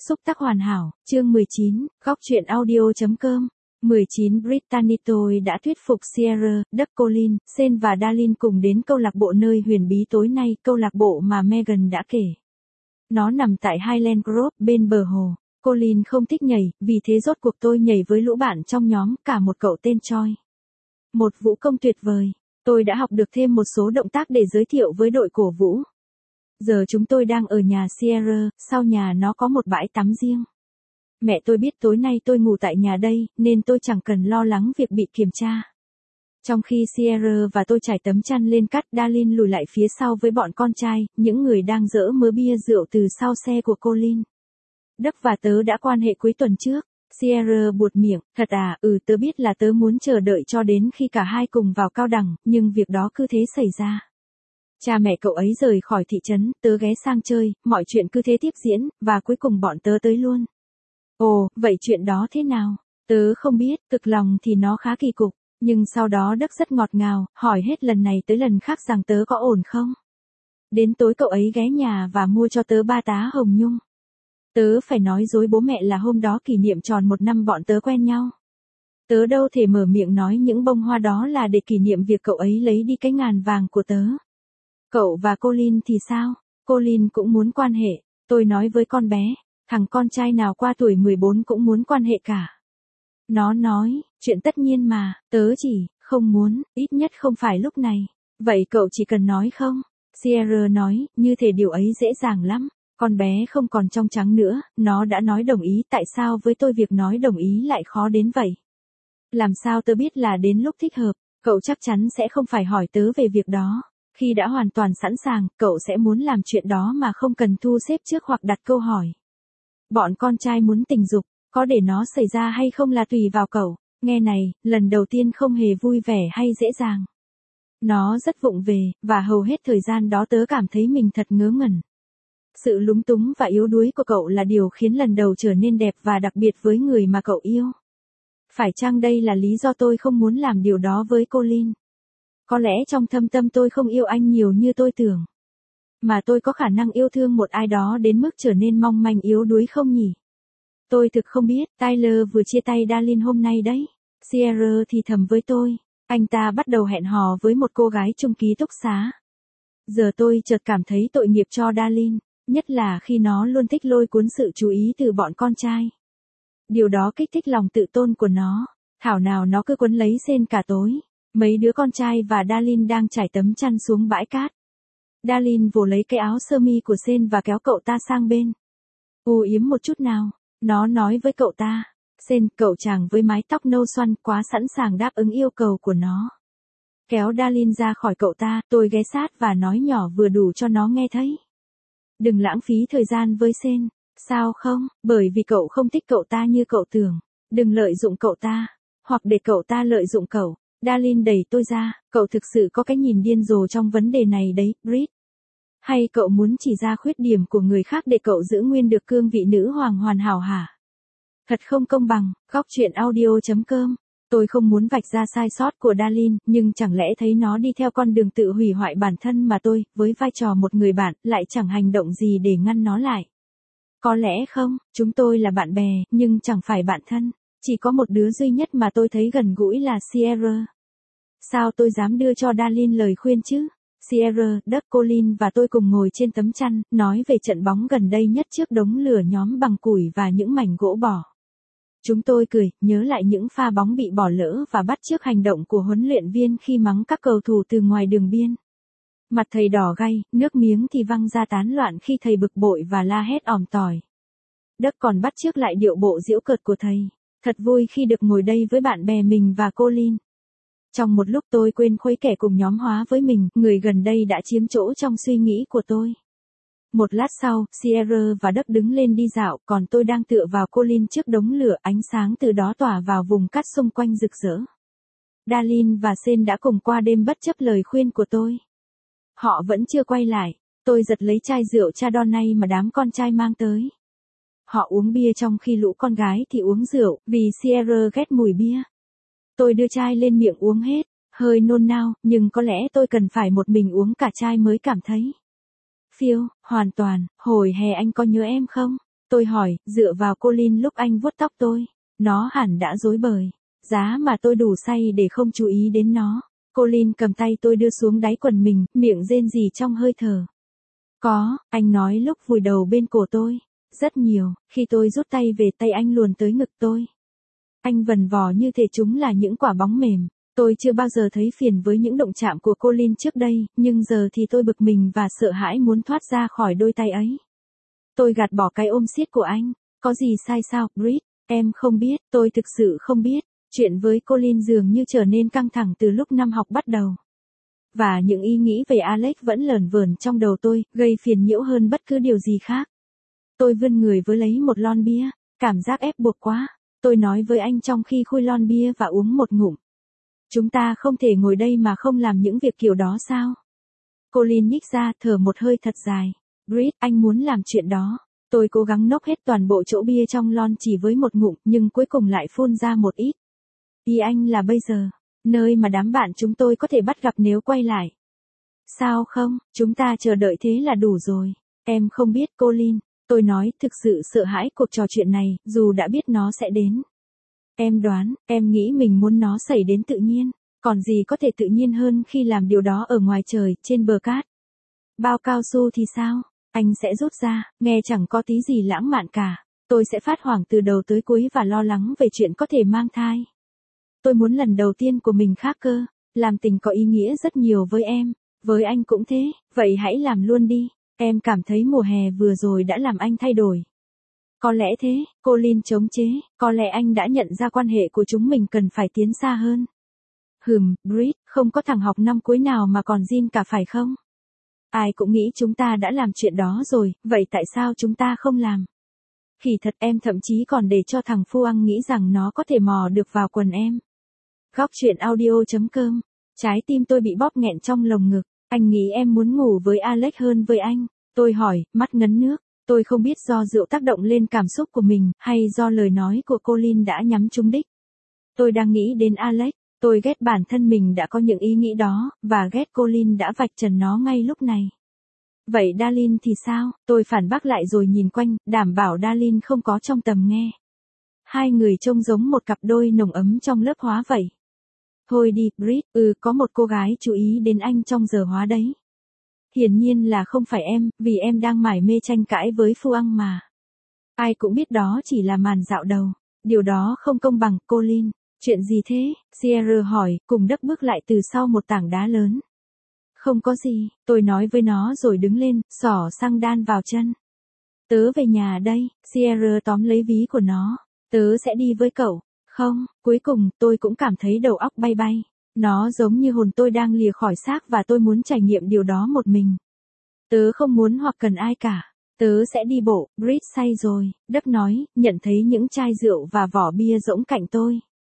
Xúc tác hoàn hảo, chương 19, góc truyện audio.com. 19 Brittany tôi đã thuyết phục Sierra, Doug Colin, Shane và Darlene cùng đến câu lạc bộ nơi huyền bí tối nay, câu lạc bộ mà Megan đã kể. Nó nằm tại Highland Grove bên bờ hồ. Colin không thích nhảy, vì thế rốt cuộc tôi nhảy với lũ bạn trong nhóm, cả một cậu tên Choi. Một vũ công tuyệt vời. Tôi đã học được thêm một số động tác để giới thiệu với đội cổ vũ. Giờ chúng tôi đang ở nhà Sierra, sau nhà nó có một bãi tắm riêng. Mẹ tôi biết tối nay tôi ngủ tại nhà đây, nên tôi chẳng cần lo lắng việc bị kiểm tra. Trong khi Sierra và tôi trải tấm chăn lên cát, Darlene lùi lại phía sau với bọn con trai, những người đang dỡ mớ bia rượu từ sau xe của Colin. Doug và tớ đã quan hệ cuối tuần trước. Sierra buột miệng, thật à, tớ biết là tớ muốn chờ đợi cho đến khi cả hai cùng vào cao đẳng, nhưng việc đó cứ thế xảy ra. Cha mẹ cậu ấy rời khỏi thị trấn, tớ ghé sang chơi, mọi chuyện cứ thế tiếp diễn, và cuối cùng bọn tớ tới luôn. Ồ, vậy chuyện đó thế nào? Tớ không biết, thực lòng thì nó khá kỳ cục, nhưng sau đó Doug rất ngọt ngào, hỏi hết lần này tới lần khác rằng tớ có ổn không? Đến tối cậu ấy ghé nhà và mua cho tớ 3 tá hồng nhung. Tớ phải nói dối bố mẹ là hôm đó kỷ niệm tròn 1 năm bọn tớ quen nhau. Tớ đâu thể mở miệng nói những bông hoa đó là để kỷ niệm việc cậu ấy lấy đi cái ngàn vàng của tớ. Cậu và Colin thì sao? Colin cũng muốn quan hệ. Tôi nói với con bé, thằng con trai nào qua tuổi 14 cũng muốn quan hệ cả. Nó nói, chuyện tất nhiên mà, tớ chỉ không muốn, ít nhất không phải lúc này. Vậy cậu chỉ cần nói không? Sierra nói, như thể điều ấy dễ dàng lắm. Con bé không còn trong trắng nữa, nó đã nói đồng ý, tại sao với tôi việc nói đồng ý lại khó đến vậy? Làm sao tớ biết là đến lúc thích hợp, cậu chắc chắn sẽ không phải hỏi tớ về việc đó. Khi đã hoàn toàn sẵn sàng, cậu sẽ muốn làm chuyện đó mà không cần thu xếp trước hoặc đặt câu hỏi. Bọn con trai muốn tình dục, có để nó xảy ra hay không là tùy vào cậu. Nghe này, lần đầu tiên không hề vui vẻ hay dễ dàng. Nó rất vụng về, và hầu hết thời gian đó tớ cảm thấy mình thật ngớ ngẩn. Sự lúng túng và yếu đuối của cậu là điều khiến lần đầu trở nên đẹp và đặc biệt với người mà cậu yêu. Phải chăng đây là lý do tôi không muốn làm điều đó với Colin? Có lẽ trong thâm tâm tôi không yêu anh nhiều như tôi tưởng. Mà tôi có khả năng yêu thương một ai đó đến mức trở nên mong manh yếu đuối không nhỉ? Tôi thực không biết. Tyler vừa chia tay Darlene hôm nay đấy. Sierra thì thầm với tôi. Anh ta bắt đầu hẹn hò với một cô gái chung ký túc xá. Giờ tôi chợt cảm thấy tội nghiệp cho Darlene. Nhất là khi nó luôn thích lôi cuốn sự chú ý từ bọn con trai. Điều đó kích thích lòng tự tôn của nó. Thảo nào nó cứ quấn lấy Shane cả tối. Mấy đứa con trai và Darlene đang trải tấm chăn xuống bãi cát. Darlene vồ lấy cái áo sơ mi của Shane và kéo cậu ta sang bên. Yếm một chút nào. Nó nói với cậu ta. Shane, cậu chàng với mái tóc nâu xoăn quá sẵn sàng đáp ứng yêu cầu của nó. Kéo Darlene ra khỏi cậu ta, tôi ghé sát và nói nhỏ vừa đủ cho nó nghe thấy. Đừng lãng phí thời gian với Shane. Sao không? Bởi vì cậu không thích cậu ta như cậu tưởng. Đừng lợi dụng cậu ta. Hoặc để cậu ta lợi dụng cậu. Darlene đẩy tôi ra. Cậu thực sự có cái nhìn điên rồ trong vấn đề này đấy, Brit. Hay cậu muốn chỉ ra khuyết điểm của người khác để cậu giữ nguyên được cương vị nữ hoàng hoàn hảo hả? Thật không công bằng. Góc truyện audio.com. Tôi không muốn vạch ra sai sót của Darlene, nhưng chẳng lẽ thấy nó đi theo con đường tự hủy hoại bản thân mà tôi, với vai trò một người bạn, lại chẳng hành động gì để ngăn nó lại. Có lẽ không, chúng tôi là bạn bè, nhưng chẳng phải bạn thân. Chỉ có một đứa duy nhất mà tôi thấy gần gũi là Sierra. Sao tôi dám đưa cho Darlene lời khuyên chứ? Sierra, Doug, Colin và tôi cùng ngồi trên tấm chăn, nói về trận bóng gần đây nhất trước đống lửa nhóm bằng củi và những mảnh gỗ bỏ. Chúng tôi cười, nhớ lại những pha bóng bị bỏ lỡ và bắt chước hành động của huấn luyện viên khi mắng các cầu thủ từ ngoài đường biên. Mặt thầy đỏ gay, nước miếng thì văng ra tán loạn khi thầy bực bội và la hét òm tỏi. Doug còn bắt chước lại điệu bộ giễu cợt của thầy. Thật vui khi được ngồi đây với bạn bè mình và Colin. Trong một lúc tôi quên khuấy kẻ cùng nhóm hóa với mình, người gần đây đã chiếm chỗ trong suy nghĩ của tôi. Một lát sau, Sierra và Doug đứng lên đi dạo, còn tôi đang tựa vào Colin trước đống lửa, ánh sáng từ đó tỏa vào vùng cát xung quanh rực rỡ. Darlene và Shane đã cùng qua đêm bất chấp lời khuyên của tôi. Họ vẫn chưa quay lại. Tôi giật lấy chai rượu Chardonnay mà đám con trai mang tới. Họ uống bia trong khi lũ con gái thì uống rượu, vì Sierra ghét mùi bia. Tôi đưa chai lên miệng uống hết, hơi nôn nao, nhưng có lẽ tôi cần phải một mình uống cả chai mới cảm thấy. Phiêu, hoàn toàn, hồi hè anh có nhớ em không? Tôi hỏi, dựa vào Colin lúc anh vuốt tóc tôi. Nó hẳn đã rối bời. Giá mà tôi đủ say để không chú ý đến nó. Colin cầm tay tôi đưa xuống đáy quần mình, miệng rên rỉ trong hơi thở. Có, anh nói lúc vùi đầu bên cổ tôi. Rất nhiều, khi tôi rút tay về tay anh luồn tới ngực tôi. Anh vần vò như thể chúng là những quả bóng mềm. Tôi chưa bao giờ thấy phiền với những động chạm của Colin trước đây, nhưng giờ thì tôi bực mình và sợ hãi muốn thoát ra khỏi đôi tay ấy. Tôi gạt bỏ cái ôm siết của anh. Có gì sai sao, Brit? Em không biết, tôi thực sự không biết. Chuyện với Colin dường như trở nên căng thẳng từ lúc năm học bắt đầu. Và những ý nghĩ về Alex vẫn lởn vởn trong đầu tôi, gây phiền nhiễu hơn bất cứ điều gì khác. Tôi vươn người với lấy một lon bia, cảm giác ép buộc quá. Tôi nói với anh trong khi khui lon bia và uống một ngụm. Chúng ta không thể ngồi đây mà không làm những việc kiểu đó sao? Colin nhích ra, thở một hơi thật dài. Brit, anh muốn làm chuyện đó. Tôi cố gắng nốc hết toàn bộ chỗ bia trong lon chỉ với một ngụm, nhưng cuối cùng lại phun ra một ít. Ý anh là bây giờ, nơi mà đám bạn chúng tôi có thể bắt gặp nếu quay lại. Sao không, chúng ta chờ đợi thế là đủ rồi. Em không biết Colin, tôi nói, thực sự sợ hãi cuộc trò chuyện này, dù đã biết nó sẽ đến. Em đoán, em nghĩ mình muốn nó xảy đến tự nhiên. Còn gì có thể tự nhiên hơn khi làm điều đó ở ngoài trời, trên bờ cát. Bao cao su thì sao? Anh sẽ rút ra, nghe chẳng có tí gì lãng mạn cả. Tôi sẽ phát hoảng từ đầu tới cuối và lo lắng về chuyện có thể mang thai. Tôi muốn lần đầu tiên của mình khác cơ. Làm tình có ý nghĩa rất nhiều với em. Với anh cũng thế, vậy hãy làm luôn đi. Em cảm thấy mùa hè vừa rồi đã làm anh thay đổi. Có lẽ thế, Colin chống chế, có lẽ anh đã nhận ra quan hệ của chúng mình cần phải tiến xa hơn. Brit, không có thằng học năm cuối nào mà còn Jin cả phải không? Ai cũng nghĩ chúng ta đã làm chuyện đó rồi, vậy tại sao chúng ta không làm? Kỳ thật em thậm chí còn để cho thằng Phu Ăn nghĩ rằng nó có thể mò được vào quần em. Góc chuyện audio.com. Trái tim tôi bị bóp nghẹn trong lồng ngực. Anh nghĩ em muốn ngủ với Alex hơn với anh. Tôi hỏi, mắt ngấn nước. Tôi không biết do rượu tác động lên cảm xúc của mình, hay do lời nói của Colin đã nhắm trúng đích. Tôi đang nghĩ đến Alex. Tôi ghét bản thân mình đã có những ý nghĩ đó, và ghét Colin đã vạch trần nó ngay lúc này. Vậy Darlene thì sao? Tôi phản bác lại rồi nhìn quanh, đảm bảo Darlene không có trong tầm nghe. Hai người trông giống một cặp đôi nồng ấm trong lớp hóa vậy. Thôi đi, Brit, có một cô gái chú ý đến anh trong giờ hóa đấy. Hiển nhiên là không phải em, vì em đang mải mê tranh cãi với Phu Ăn mà. Ai cũng biết đó chỉ là màn dạo đầu. Điều đó không công bằng, Colin. Chuyện gì thế? Sierra hỏi, cùng đấp bước lại từ sau một tảng đá lớn. Không có gì, tôi nói với nó rồi đứng lên, xỏ xăng đan vào chân. Tớ về nhà đây, Sierra tóm lấy ví của nó. Tớ sẽ đi với cậu. Không, cuối cùng, tôi cũng cảm thấy đầu óc bay bay. Nó giống như hồn tôi đang lìa khỏi xác và tôi muốn trải nghiệm điều đó một mình. Tớ không muốn hoặc cần ai cả. Tớ sẽ đi bộ, Brit say rồi, Đấp nói, nhận thấy những chai rượu và vỏ bia rỗng cạnh tôi.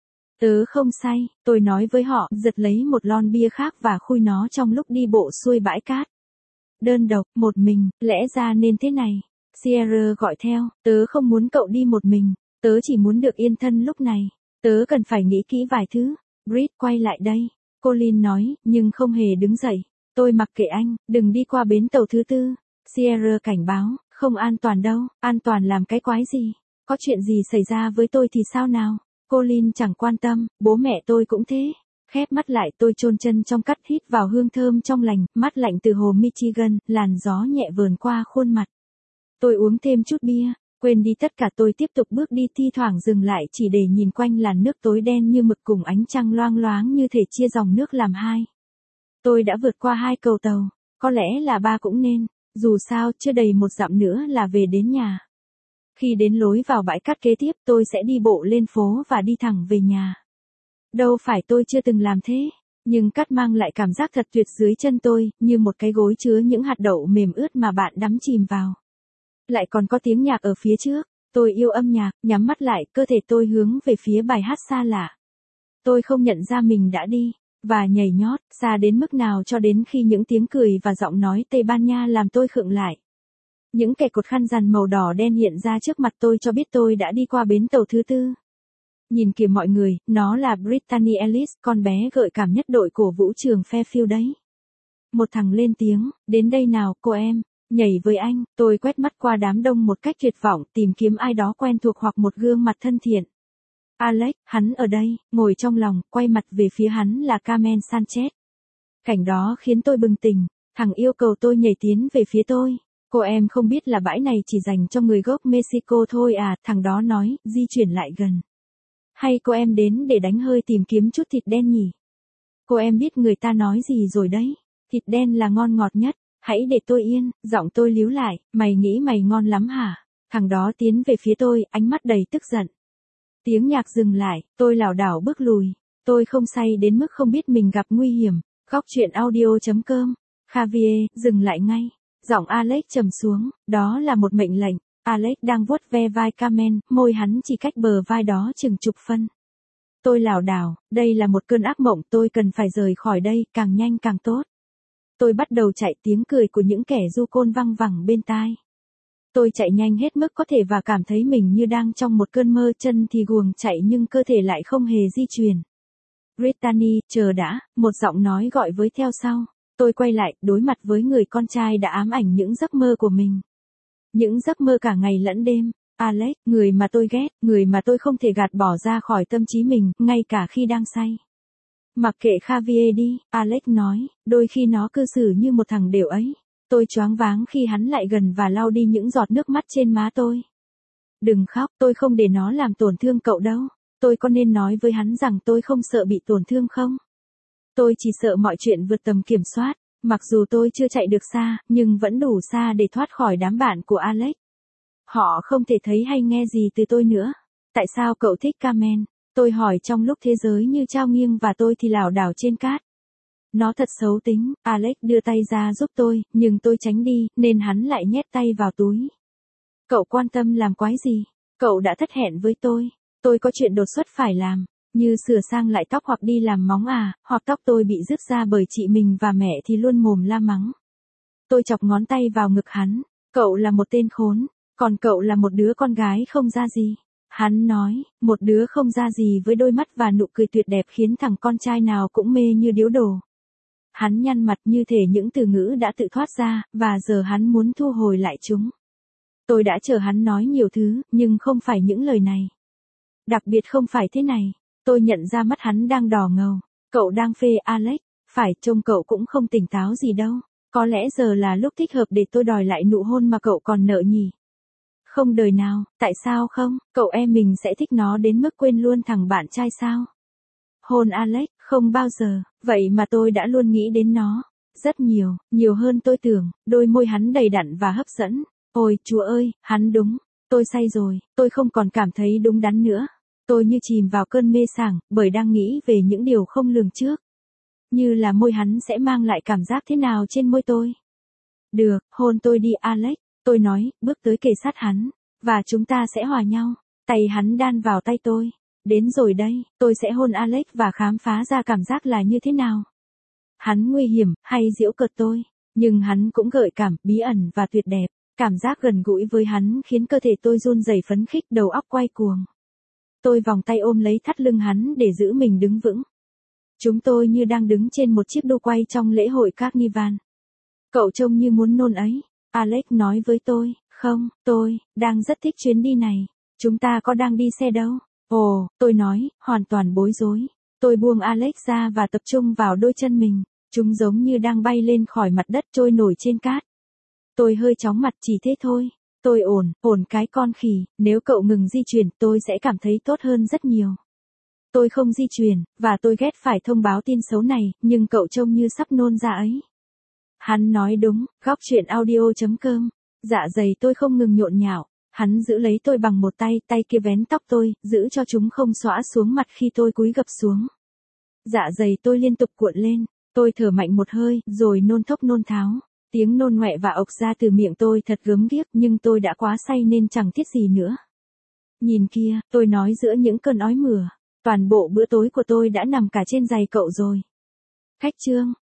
Tớ không say, tôi nói với họ, giật lấy một lon bia khác và khui nó trong lúc đi bộ xuôi bãi cát. Đơn độc, một mình, lẽ ra nên thế này. Sierra gọi theo, tớ không muốn cậu đi một mình, tớ chỉ muốn được yên thân lúc này. Tớ cần phải nghĩ kỹ vài thứ. Brit quay lại đây. Colin nói, nhưng không hề đứng dậy. Tôi mặc kệ anh, đừng đi qua bến tàu thứ 4. Sierra cảnh báo, không an toàn đâu, an toàn làm cái quái gì. Có chuyện gì xảy ra với tôi thì sao nào? Colin chẳng quan tâm, bố mẹ tôi cũng thế. Khép mắt lại tôi chôn chân trong cát hít vào hương thơm trong lành, mát lạnh từ hồ Michigan, làn gió nhẹ vờn qua khuôn mặt. Tôi uống thêm chút bia, quên đi tất cả tôi tiếp tục bước đi thi thoảng dừng lại chỉ để nhìn quanh làn nước tối đen như mực cùng ánh trăng loang loáng như thể chia dòng nước làm hai. Tôi đã vượt qua 2 cầu tàu, có lẽ là 3 cũng nên, dù sao chưa đầy 1 dặm nữa là về đến nhà. Khi đến lối vào bãi cát kế tiếp tôi sẽ đi bộ lên phố và đi thẳng về nhà. Đâu phải tôi chưa từng làm thế, nhưng cát mang lại cảm giác thật tuyệt dưới chân tôi, như một cái gối chứa những hạt đậu mềm ướt mà bạn đắm chìm vào. Lại còn có tiếng nhạc ở phía trước, tôi yêu âm nhạc, nhắm mắt lại, cơ thể tôi hướng về phía bài hát xa lạ. Tôi không nhận ra mình đã đi, và nhảy nhót, xa đến mức nào cho đến khi những tiếng cười và giọng nói Tây Ban Nha làm tôi khựng lại. Những kẻ cột khăn rằn màu đỏ đen hiện ra trước mặt tôi cho biết tôi đã đi qua bến tàu thứ 4. Nhìn kìa mọi người, nó là Brittany Ellis, con bé gợi cảm nhất đội cổ vũ trường Fairfield đấy. Một thằng lên tiếng, đến đây nào cô em. Nhảy với anh, tôi quét mắt qua đám đông một cách tuyệt vọng, tìm kiếm ai đó quen thuộc hoặc một gương mặt thân thiện. Alex, hắn ở đây, ngồi trong lòng, quay mặt về phía hắn là Carmen Sanchez. Cảnh đó khiến tôi bừng tỉnh, thằng yêu cầu tôi nhảy tiến về phía tôi. Cô em không biết là bãi này chỉ dành cho người gốc Mexico thôi à, thằng đó nói, di chuyển lại gần. Hay cô em đến để đánh hơi tìm kiếm chút thịt đen nhỉ? Cô em biết người ta nói gì rồi đấy, thịt đen là ngon ngọt nhất, hãy để tôi yên, giọng tôi líu lại, mày nghĩ mày ngon lắm hả? Thằng đó tiến về phía tôi, ánh mắt đầy tức giận. Tiếng nhạc dừng lại, tôi lảo đảo bước lùi, tôi không say đến mức không biết mình gặp nguy hiểm. Góc chuyện audio.com, Javier, dừng lại ngay. Giọng Alex trầm xuống, đó là một mệnh lệnh. Alex đang vuốt ve vai Carmen, môi hắn chỉ cách bờ vai đó chừng chục phân. Tôi lảo đảo, đây là một cơn ác mộng, tôi cần phải rời khỏi đây, càng nhanh càng tốt. Tôi bắt đầu chạy, tiếng cười của những kẻ du côn văng vẳng bên tai. Tôi chạy nhanh hết mức có thể và cảm thấy mình như đang trong một cơn mơ, chân thì guồng chạy nhưng cơ thể lại không hề di chuyển. Brittany, chờ đã, một giọng nói gọi với theo sau. Tôi quay lại, đối mặt với người con trai đã ám ảnh những giấc mơ của mình. Những giấc mơ cả ngày lẫn đêm. Alex, người mà tôi ghét, người mà tôi không thể gạt bỏ ra khỏi tâm trí mình, ngay cả khi đang say. Mặc kệ Javier đi, Alex nói, đôi khi nó cư xử như một thằng đểu ấy. Tôi choáng váng khi hắn lại gần và lau đi những giọt nước mắt trên má tôi. Đừng khóc, tôi không để nó làm tổn thương cậu đâu. Tôi có nên nói với hắn rằng tôi không sợ bị tổn thương không? Tôi chỉ sợ mọi chuyện vượt tầm kiểm soát. Mặc dù tôi chưa chạy được xa, nhưng vẫn đủ xa để thoát khỏi đám bạn của Alex. Họ không thể thấy hay nghe gì từ tôi nữa. Tại sao cậu thích Carmen? Tôi hỏi trong lúc thế giới như trao nghiêng và tôi thì lảo đảo trên cát. Nó thật xấu tính, Alex đưa tay ra giúp tôi, nhưng tôi tránh đi, nên hắn lại nhét tay vào túi. Cậu quan tâm làm quái gì? Cậu đã thất hẹn với tôi. Tôi có chuyện đột xuất phải làm, như sửa sang lại tóc hoặc đi làm móng à, hoặc tóc tôi bị rứt ra bởi chị mình và mẹ thì luôn mồm la mắng. Tôi chọc ngón tay vào ngực hắn. Cậu là một tên khốn, còn cậu là một đứa con gái không ra gì. Hắn nói, một đứa không ra gì với đôi mắt và nụ cười tuyệt đẹp khiến thằng con trai nào cũng mê như điếu đồ. Hắn nhăn mặt như thể những từ ngữ đã tự thoát ra, và giờ hắn muốn thu hồi lại chúng. Tôi đã chờ hắn nói nhiều thứ, nhưng không phải những lời này. Đặc biệt không phải thế này. Tôi nhận ra mắt hắn đang đỏ ngầu. Cậu đang phê Alex, phải, trông cậu cũng không tỉnh táo gì đâu. Có lẽ giờ là lúc thích hợp để tôi đòi lại nụ hôn mà cậu còn nợ nhỉ? Không đời nào, tại sao không? Cậu em mình sẽ thích nó đến mức quên luôn thằng bạn trai sao? Hôn Alex, không bao giờ, vậy mà tôi đã luôn nghĩ đến nó. Rất nhiều, nhiều hơn tôi tưởng, đôi môi hắn đầy đặn và hấp dẫn. Ôi, Chúa ơi, hắn đúng. Tôi say rồi, tôi không còn cảm thấy đúng đắn nữa. Tôi như chìm vào cơn mê sảng, bởi đang nghĩ về những điều không lường trước. Như là môi hắn sẽ mang lại cảm giác thế nào trên môi tôi. Được, hôn tôi đi Alex, tôi nói, bước tới kề sát hắn. Và chúng ta sẽ hòa nhau. Tay hắn đan vào tay tôi. Đến rồi đây, tôi sẽ hôn Alex và khám phá ra cảm giác là như thế nào. Hắn nguy hiểm, hay giễu cợt tôi. Nhưng hắn cũng gợi cảm, bí ẩn và tuyệt đẹp. Cảm giác gần gũi với hắn khiến cơ thể tôi run rẩy phấn khích, đầu óc quay cuồng. Tôi vòng tay ôm lấy thắt lưng hắn để giữ mình đứng vững. Chúng tôi như đang đứng trên một chiếc đu quay trong lễ hội Carnival. Cậu trông như muốn nôn ấy. Alex nói với tôi, không, tôi đang rất thích chuyến đi này. Chúng ta có đang đi xe đâu? Ồ, tôi nói, hoàn toàn bối rối. Tôi buông Alex ra và tập trung vào đôi chân mình. Chúng giống như đang bay lên khỏi mặt đất, trôi nổi trên cát. Tôi hơi chóng mặt, chỉ thế thôi. Tôi ổn cái con khỉ, nếu cậu ngừng di chuyển, tôi sẽ cảm thấy tốt hơn rất nhiều. Tôi không di chuyển, và tôi ghét phải thông báo tin xấu này, nhưng cậu trông như sắp nôn ra ấy. Hắn nói đúng, góc chuyện audio.com. Dạ dày tôi không ngừng nhộn nhạo. Hắn giữ lấy tôi bằng một tay, tay kia vén tóc tôi, giữ cho chúng không xõa xuống mặt khi tôi cúi gập xuống. Dạ dày tôi liên tục cuộn lên, tôi thở mạnh một hơi, rồi nôn thốc nôn tháo. Tiếng nôn ngoẹ và ộc ra từ miệng tôi thật gớm ghiếc, nhưng tôi đã quá say nên chẳng thiết gì nữa. Nhìn kia, tôi nói giữa những cơn ói mửa. Toàn bộ bữa tối của tôi đã nằm cả trên giày cậu rồi. Khách trương,